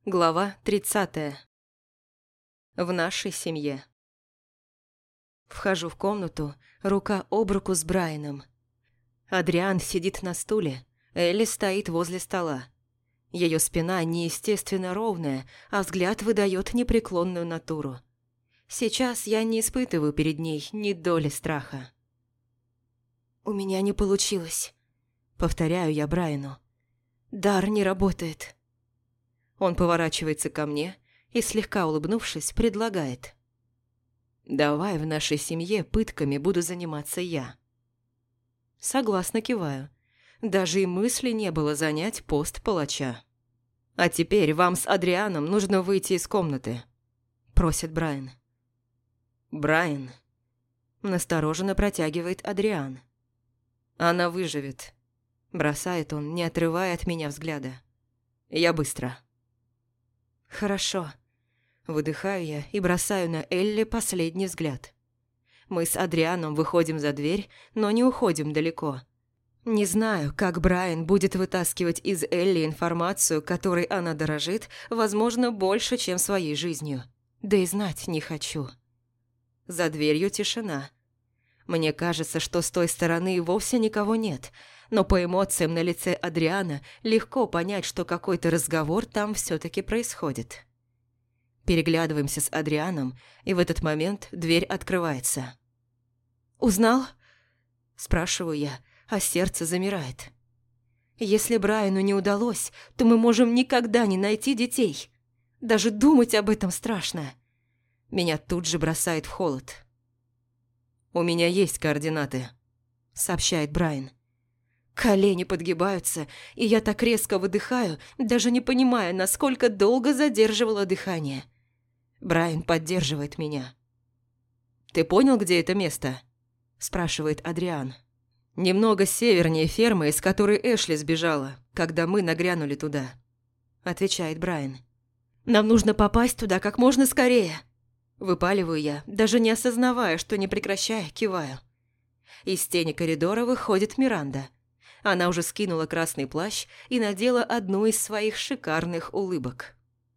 Глава 30. В нашей семье. Вхожу в комнату, рука об руку с Брайаном. Адриан сидит на стуле, Элли стоит возле стола. Ее спина неестественно ровная, а взгляд выдает непреклонную натуру. Сейчас я не испытываю перед ней ни доли страха. «У меня не получилось», — повторяю я Брайану. «Дар не работает». Он поворачивается ко мне и, слегка улыбнувшись, предлагает. «Давай в нашей семье пытками буду заниматься я». Согласно киваю. Даже и мысли не было занять пост палача. «А теперь вам с Адрианом нужно выйти из комнаты», – просит Брайан. «Брайан», – настороженно протягивает Адриан. «Она выживет», – бросает он, не отрывая от меня взгляда. «Я быстро». «Хорошо». Выдыхаю я и бросаю на Элли последний взгляд. Мы с Адрианом выходим за дверь, но не уходим далеко. Не знаю, как Брайан будет вытаскивать из Элли информацию, которой она дорожит, возможно, больше, чем своей жизнью. Да и знать не хочу. За дверью тишина. Мне кажется, что с той стороны вовсе никого нет, но по эмоциям на лице Адриана легко понять, что какой-то разговор там все-таки происходит. Переглядываемся с Адрианом, и в этот момент дверь открывается. «Узнал?» – спрашиваю я, а сердце замирает. Если Брайану не удалось, то мы можем никогда не найти детей. Даже думать об этом страшно. Меня тут же бросает в холод. «У меня есть координаты», – сообщает Брайан. Колени подгибаются, и я так резко выдыхаю, даже не понимая, насколько долго задерживала дыхание. Брайан поддерживает меня. «Ты понял, где это место?» – спрашивает Адриан. «Немного севернее фермы, из которой Эшли сбежала, когда мы нагрянули туда», – отвечает Брайан. «Нам нужно попасть туда как можно скорее», – выпаливаю я, даже не осознавая, что не прекращая, киваю. Из тени коридора выходит Миранда. Она уже скинула красный плащ и надела одну из своих шикарных улыбок.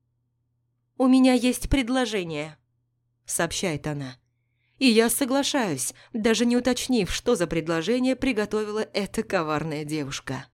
«У меня есть предложение», – сообщает она. И я соглашаюсь, даже не уточнив, что за предложение приготовила эта коварная девушка.